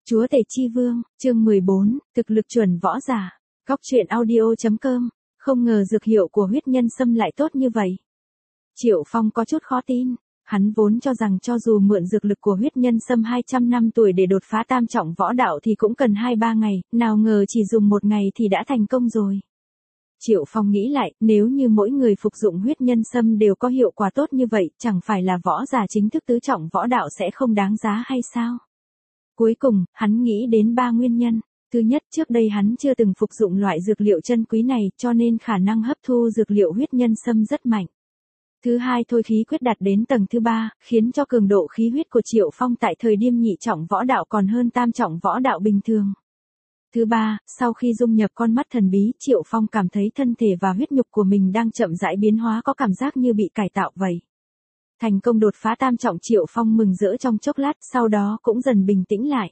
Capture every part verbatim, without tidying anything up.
Chúa tể chi vương, chương mười bốn, thực lực chuẩn võ giả. Góc truyện audio chấm com, không ngờ dược hiệu của huyết nhân sâm lại tốt như vậy. Triệu Phong có chút khó tin, hắn vốn cho rằng cho dù mượn dược lực của huyết nhân sâm hai trăm năm tuổi để đột phá tam trọng võ đạo thì cũng cần hai ba ngày, nào ngờ chỉ dùng một ngày thì đã thành công rồi. Triệu Phong nghĩ lại, nếu như mỗi người phục dụng huyết nhân sâm đều có hiệu quả tốt như vậy, chẳng phải là võ giả chính thức tứ trọng võ đạo sẽ không đáng giá hay sao? Cuối cùng, hắn nghĩ đến ba nguyên nhân. Thứ nhất, trước đây hắn chưa từng phục dụng loại dược liệu chân quý này, cho nên khả năng hấp thu dược liệu huyết nhân sâm rất mạnh. Thứ hai, thôi khí quyết đạt đến tầng thứ ba, khiến cho cường độ khí huyết của Triệu Phong tại thời điểm nhị trọng võ đạo còn hơn tam trọng võ đạo bình thường. Thứ ba, sau khi dung nhập con mắt thần bí, Triệu Phong cảm thấy thân thể và huyết nhục của mình đang chậm rãi biến hóa, có cảm giác như bị cải tạo vậy. Thành công đột phá tam trọng, Triệu Phong mừng rỡ trong chốc lát, sau đó cũng dần bình tĩnh lại.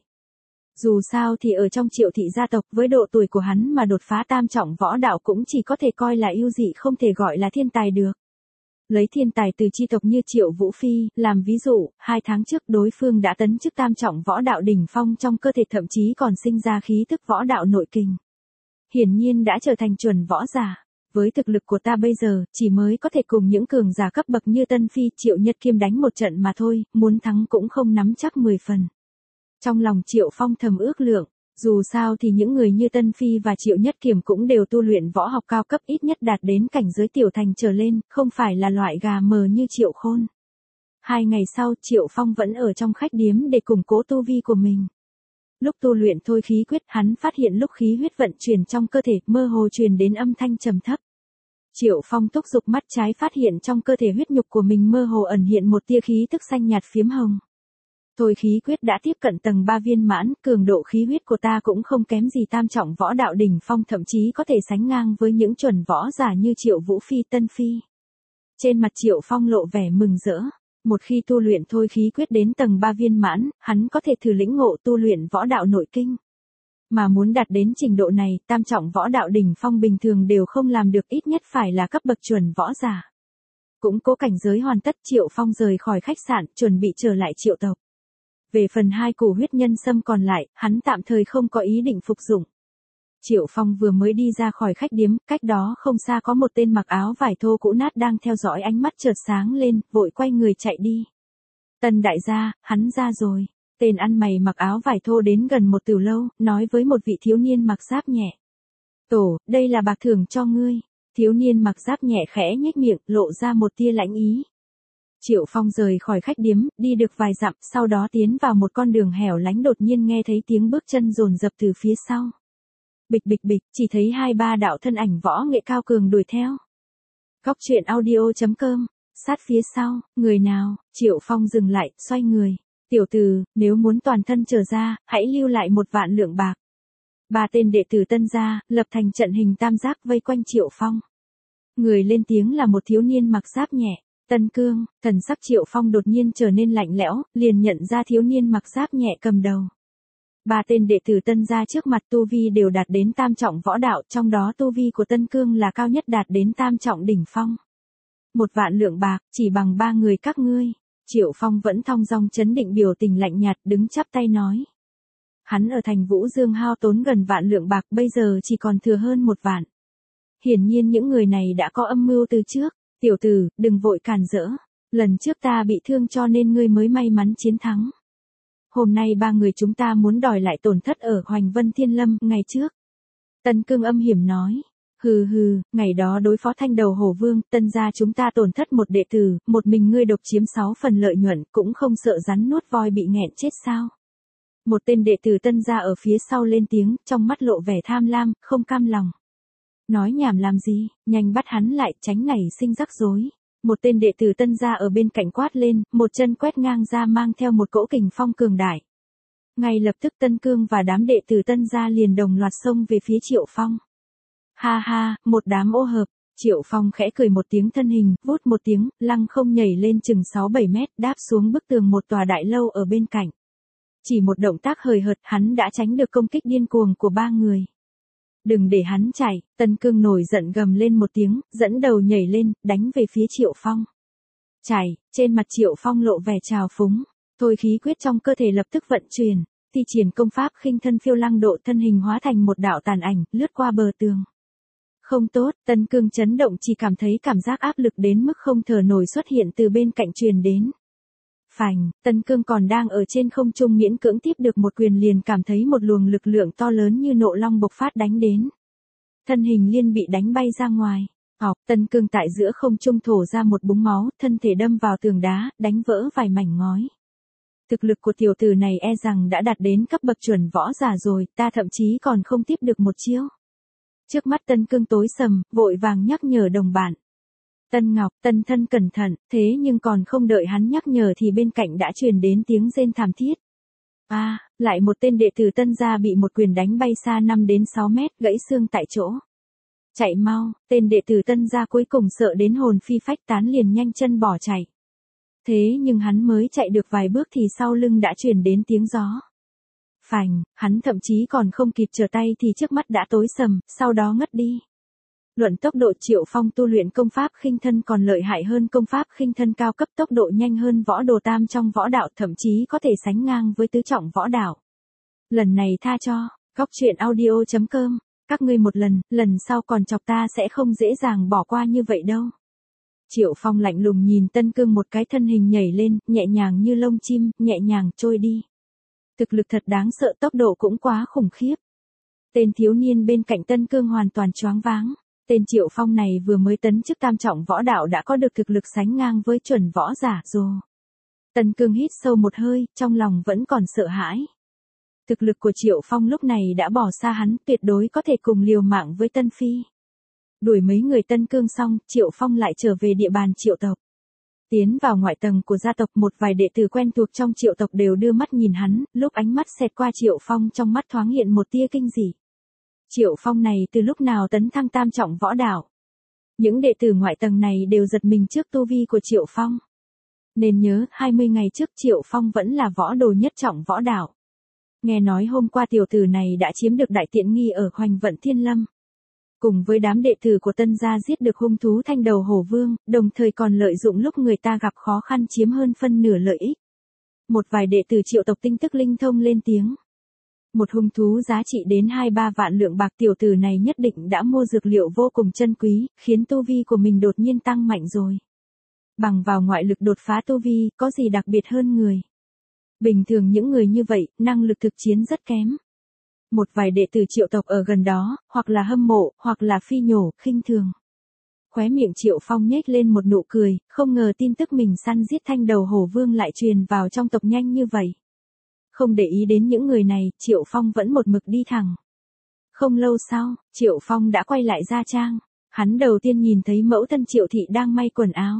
Dù sao thì ở trong Triệu thị gia tộc, với độ tuổi của hắn mà đột phá tam trọng võ đạo cũng chỉ có thể coi là ưu dị, không thể gọi là thiên tài được. Lấy thiên tài từ chi tộc như Triệu Vũ Phi làm ví dụ, hai tháng trước đối phương đã tấn chức tam trọng võ đạo đỉnh phong, trong cơ thể thậm chí còn sinh ra khí tức võ đạo nội kình. Hiển nhiên đã trở thành chuẩn võ giả. Với thực lực của ta bây giờ, chỉ mới có thể cùng những cường giả cấp bậc như Tân Phi, Triệu Nhất Kiêm đánh một trận mà thôi, muốn thắng cũng không nắm chắc mười phần. Trong lòng Triệu Phong thầm ước lượng, dù sao thì những người như Tân Phi và Triệu Nhất Kiềm cũng đều tu luyện võ học cao cấp, ít nhất đạt đến cảnh giới tiểu thành trở lên, không phải là loại gà mờ như Triệu Khôn. Hai ngày sau, Triệu Phong vẫn ở trong khách điếm để củng cố tu vi của mình. Lúc tu luyện thôi khí quyết, hắn phát hiện lúc khí huyết vận chuyển trong cơ thể, mơ hồ truyền đến âm thanh trầm thấp. Triệu Phong thúc giục mắt trái, phát hiện trong cơ thể huyết nhục của mình mơ hồ ẩn hiện một tia khí tức xanh nhạt phiếm hồng. Thôi khí quyết đã tiếp cận tầng ba viên mãn, cường độ khí huyết của ta cũng không kém gì tam trọng võ đạo đỉnh phong, thậm chí có thể sánh ngang với những chuẩn võ giả như Triệu Vũ Phi, Tân Phi. Trên mặt Triệu Phong lộ vẻ mừng rỡ. Một khi tu luyện thôi khí quyết đến tầng ba viên mãn, hắn có thể thử lĩnh ngộ tu luyện võ đạo nội kinh. Mà muốn đạt đến trình độ này, tam trọng võ đạo đỉnh phong bình thường đều không làm được, ít nhất phải là cấp bậc chuẩn võ giả. Cũng cố cảnh giới hoàn tất, Triệu Phong rời khỏi khách sạn, chuẩn bị trở lại Triệu tộc. Về phần hai củ huyết nhân sâm còn lại, hắn tạm thời không có ý định phục dụng. Triệu Phong vừa mới đi ra khỏi khách điếm, cách đó không xa có một tên mặc áo vải thô cũ nát đang theo dõi, ánh mắt chợt sáng lên, vội quay người chạy đi. Tân đại gia, hắn ra rồi. Tên ăn mày mặc áo vải thô đến gần một từ lâu, nói với một vị thiếu niên mặc giáp nhẹ. Tổ, đây là bạc thưởng cho ngươi. Thiếu niên mặc giáp nhẹ khẽ nhếch miệng, lộ ra một tia lãnh ý. Triệu Phong rời khỏi khách điếm, đi được vài dặm, sau đó tiến vào một con đường hẻo lánh, đột nhiên nghe thấy tiếng bước chân dồn dập từ phía sau. Bịch bịch bịch, chỉ thấy hai ba đạo thân ảnh võ nghệ cao cường đuổi theo. Góc truyện audio chấm com, sát phía sau, người nào? Triệu Phong dừng lại, xoay người. Tiểu tử, nếu muốn toàn thân trở ra, hãy lưu lại một vạn lượng bạc. Ba tên đệ tử Tân gia, lập thành trận hình tam giác vây quanh Triệu Phong. Người lên tiếng là một thiếu niên mặc giáp nhẹ. Tân Cương. Thần sắc Triệu Phong đột nhiên trở nên lạnh lẽo, liền nhận ra thiếu niên mặc giáp nhẹ cầm đầu. Ba tên đệ tử Tân gia trước mặt tu vi đều đạt đến tam trọng võ đạo, trong đó tu vi của Tân Cương là cao nhất, đạt đến tam trọng đỉnh phong. Một vạn lượng bạc, chỉ bằng ba người các ngươi. Triệu Phong vẫn thong dong chấn định, biểu tình lạnh nhạt, đứng chắp tay nói. Hắn ở thành Vũ Dương hao tốn gần vạn lượng bạc, bây giờ chỉ còn thừa hơn một vạn. Hiển nhiên những người này đã có âm mưu từ trước. Tiểu tử, đừng vội cản rỡ. Lần trước ta bị thương cho nên ngươi mới may mắn chiến thắng. Hôm nay ba người chúng ta muốn đòi lại tổn thất ở Hoành Vân Thiên Lâm ngày trước. Tân Cương âm hiểm nói. Hừ hừ, ngày đó đối phó Thanh Đầu Hổ Vương, Tân gia chúng ta tổn thất một đệ tử, một mình ngươi độc chiếm sáu phần lợi nhuận, cũng không sợ rắn nuốt voi bị nghẹn chết sao? Một tên đệ tử Tân gia ở phía sau lên tiếng, trong mắt lộ vẻ tham lam, không cam lòng. Nói nhảm làm gì, nhanh bắt hắn lại, tránh nảy sinh rắc rối. Một tên đệ tử Tân gia ở bên cạnh quát lên, một chân quét ngang ra mang theo một cỗ kình phong cường đại. Ngay lập tức Tân Cương và đám đệ tử Tân gia liền đồng loạt xông về phía Triệu Phong. Ha ha, một đám ô hợp. Triệu Phong khẽ cười một tiếng, thân hình, vút một tiếng, lăng không nhảy lên chừng sáu bảy mét, đáp xuống bức tường một tòa đại lâu ở bên cạnh. Chỉ một động tác hời hợt, hắn đã tránh được công kích điên cuồng của ba người. Đừng để hắn chạy, Tân Cương nổi giận gầm lên một tiếng, dẫn đầu nhảy lên, đánh về phía Triệu Phong. Chạy, trên mặt Triệu Phong lộ vẻ trào phúng, thôi khí quyết trong cơ thể lập tức vận chuyển. thi triển công pháp khinh thân phiêu lăng độ, thân hình hóa thành một đạo tàn ảnh, lướt qua bờ tường. Không tốt, Tân Cương chấn động, chỉ cảm thấy cảm giác áp lực đến mức không thở nổi xuất hiện từ bên cạnh truyền đến. Phành, Tân Cương còn đang ở trên không trung miễn cưỡng tiếp được một quyền liền cảm thấy một luồng lực lượng to lớn như nộ long bộc phát đánh đến. Thân hình liền bị đánh bay ra ngoài. Học, Tân Cương tại giữa không trung thổ ra một búng máu, thân thể đâm vào tường đá, đánh vỡ vài mảnh ngói. Thực lực của tiểu tử này e rằng đã đạt đến cấp bậc chuẩn võ giả rồi, ta thậm chí còn không tiếp được một chiêu. Trước mắt Tân Cương tối sầm, vội vàng nhắc nhở đồng bạn. Tân Ngọc, Tân thân cẩn thận, thế nhưng còn không đợi hắn nhắc nhở thì bên cạnh đã truyền đến tiếng rên thảm thiết. A, à, lại một tên đệ tử Tân gia bị một quyền đánh bay xa năm đến sáu mét, gãy xương tại chỗ. Chạy mau, tên đệ tử Tân gia cuối cùng sợ đến hồn phi phách tán liền nhanh chân bỏ chạy. Thế nhưng hắn mới chạy được vài bước thì sau lưng đã truyền đến tiếng gió. Phành, hắn thậm chí còn không kịp trở tay thì trước mắt đã tối sầm, sau đó ngất đi. Luận tốc độ, Triệu Phong tu luyện công pháp khinh thân còn lợi hại hơn công pháp khinh thân cao cấp, tốc độ nhanh hơn võ đồ tam trong võ đạo, thậm chí có thể sánh ngang với tứ trọng võ đạo. Lần này tha cho, góc truyện audio chấm com, các ngươi một lần, lần sau còn chọc ta sẽ không dễ dàng bỏ qua như vậy đâu. Triệu Phong lạnh lùng nhìn Tân Cương một cái, thân hình nhảy lên, nhẹ nhàng như lông chim, nhẹ nhàng trôi đi. Thực lực thật đáng sợ, tốc độ cũng quá khủng khiếp. Tên thiếu niên bên cạnh Tân Cương hoàn toàn choáng váng. Tên Triệu Phong này vừa mới tấn chức tam trọng võ đạo đã có được thực lực sánh ngang với chuẩn võ giả rồi. Tân Cương hít sâu một hơi, trong lòng vẫn còn sợ hãi. Thực lực của Triệu Phong lúc này đã bỏ xa hắn, tuyệt đối có thể cùng liều mạng với Tân Phi. Đuổi mấy người Tân Cương xong, Triệu Phong lại trở về địa bàn Triệu tộc. Tiến vào ngoại tầng của gia tộc, một vài đệ tử quen thuộc trong Triệu tộc đều đưa mắt nhìn hắn, lúc ánh mắt xẹt qua Triệu Phong trong mắt thoáng hiện một tia kinh dị. Triệu Phong này từ lúc nào tấn thăng tam trọng võ đạo? Những đệ tử ngoại tầng này đều giật mình trước tu vi của Triệu Phong. Nên nhớ, hai mươi ngày trước Triệu Phong vẫn là võ đồ nhất trọng võ đạo. Nghe nói hôm qua tiểu tử này đã chiếm được đại tiện nghi ở Hoành Vận Thiên Lâm. Cùng với đám đệ tử của Tân gia giết được hung thú Thanh Đầu Hổ Vương, đồng thời còn lợi dụng lúc người ta gặp khó khăn chiếm hơn phân nửa lợi ích. Một vài đệ tử Triệu tộc tin tức linh thông lên tiếng. Một hung thú giá trị đến hai ba vạn lượng bạc, tiểu tử này nhất định đã mua dược liệu vô cùng chân quý, khiến tu vi của mình đột nhiên tăng mạnh rồi. Bằng vào ngoại lực đột phá tu vi, có gì đặc biệt hơn người. Bình thường những người như vậy, năng lực thực chiến rất kém. Một vài đệ tử Triệu tộc ở gần đó, hoặc là hâm mộ, hoặc là phi nhổ, khinh thường. Khóe miệng Triệu Phong nhếch lên một nụ cười, không ngờ tin tức mình săn giết Thanh Đầu Hổ Vương lại truyền vào trong tộc nhanh như vậy. Không để ý đến những người này, Triệu Phong vẫn một mực đi thẳng. Không lâu sau, Triệu Phong đã quay lại gia trang. Hắn đầu tiên nhìn thấy mẫu thân Triệu thị đang may quần áo.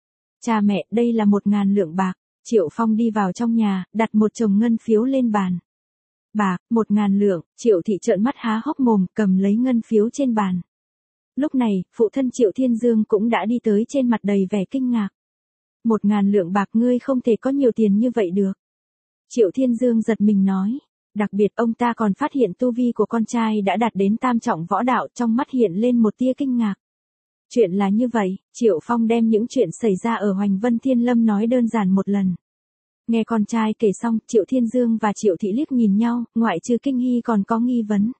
Cha mẹ, đây là một ngàn lượng bạc. Triệu Phong đi vào trong nhà, đặt một chồng ngân phiếu lên bàn. Bạc, một ngàn lượng, Triệu thị trợn mắt há hốc mồm, cầm lấy ngân phiếu trên bàn. Lúc này, phụ thân Triệu Thiên Dương cũng đã đi tới, trên mặt đầy vẻ kinh ngạc. Một ngàn lượng bạc, ngươi không thể có nhiều tiền như vậy được. Triệu Thiên Dương giật mình nói. Đặc biệt ông ta còn phát hiện tu vi của con trai đã đạt đến tam trọng võ đạo, trong mắt hiện lên một tia kinh ngạc. Chuyện là như vậy, Triệu Phong đem những chuyện xảy ra ở Hoành Vân Thiên Lâm nói đơn giản một lần. Nghe con trai kể xong, Triệu Thiên Dương và Triệu Thị liếc nhìn nhau, ngoại trừ kinh hy còn có nghi vấn.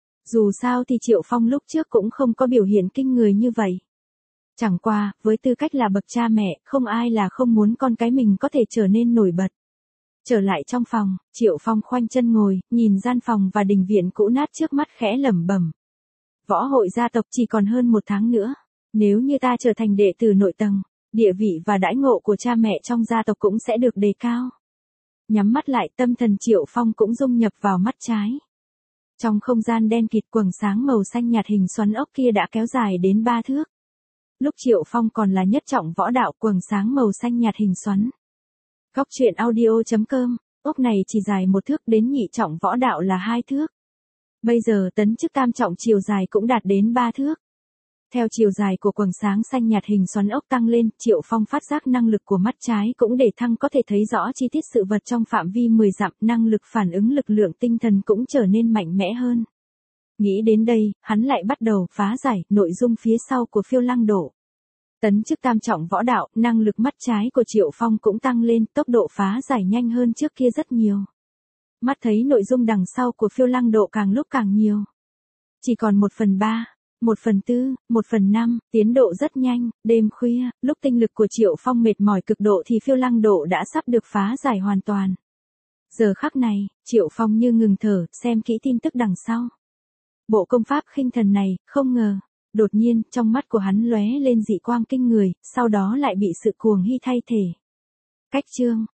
Dù sao thì Triệu Phong lúc trước cũng không có biểu hiện kinh người như vậy. Chẳng qua, với tư cách là bậc cha mẹ, không ai là không muốn con cái mình có thể trở nên nổi bật. Trở lại trong phòng, Triệu Phong khoanh chân ngồi, nhìn gian phòng và đình viện cũ nát trước mắt khẽ lẩm bẩm. Võ hội gia tộc chỉ còn hơn một tháng nữa. Nếu như ta trở thành đệ tử nội tầng, địa vị và đãi ngộ của cha mẹ trong gia tộc cũng sẽ được đề cao. Nhắm mắt lại, tâm thần Triệu Phong cũng dung nhập vào mắt trái. Trong không gian đen kịt, quầng sáng màu xanh nhạt hình xoắn ốc kia đã kéo dài đến ba thước. Lúc Triệu Phong còn là nhất trọng võ đạo, quầng sáng màu xanh nhạt hình xoắn. Góc truyện audio chấm com, ốc này chỉ dài một thước, đến nhị trọng võ đạo là hai thước. Bây giờ tấn chức tam trọng chiều dài cũng đạt đến ba thước. Theo chiều dài của quầng sáng xanh nhạt hình xoắn ốc tăng lên, Triệu Phong phát giác năng lực của mắt trái cũng để thăng, có thể thấy rõ chi tiết sự vật trong phạm vi mười dặm, năng lực phản ứng lực lượng tinh thần cũng trở nên mạnh mẽ hơn. Nghĩ đến đây, hắn lại bắt đầu phá giải nội dung phía sau của Phiêu Lăng Độ. Tấn chức tam trọng võ đạo, năng lực mắt trái của Triệu Phong cũng tăng lên, tốc độ phá giải nhanh hơn trước kia rất nhiều. Mắt thấy nội dung đằng sau của phiêu lăng độ càng lúc càng nhiều. Chỉ còn một phần ba, một phần tư, một phần năm, tiến độ rất nhanh, đêm khuya, lúc tinh lực của Triệu Phong mệt mỏi cực độ thì phiêu lăng độ đã sắp được phá giải hoàn toàn. Giờ khắc này, Triệu Phong như ngừng thở, xem kỹ tin tức đằng sau. Bộ công pháp khinh thần này, không ngờ. Đột nhiên, trong mắt của hắn lóe lên dị quang kinh người, sau đó lại bị sự cuồng hy thay thể. Cách chương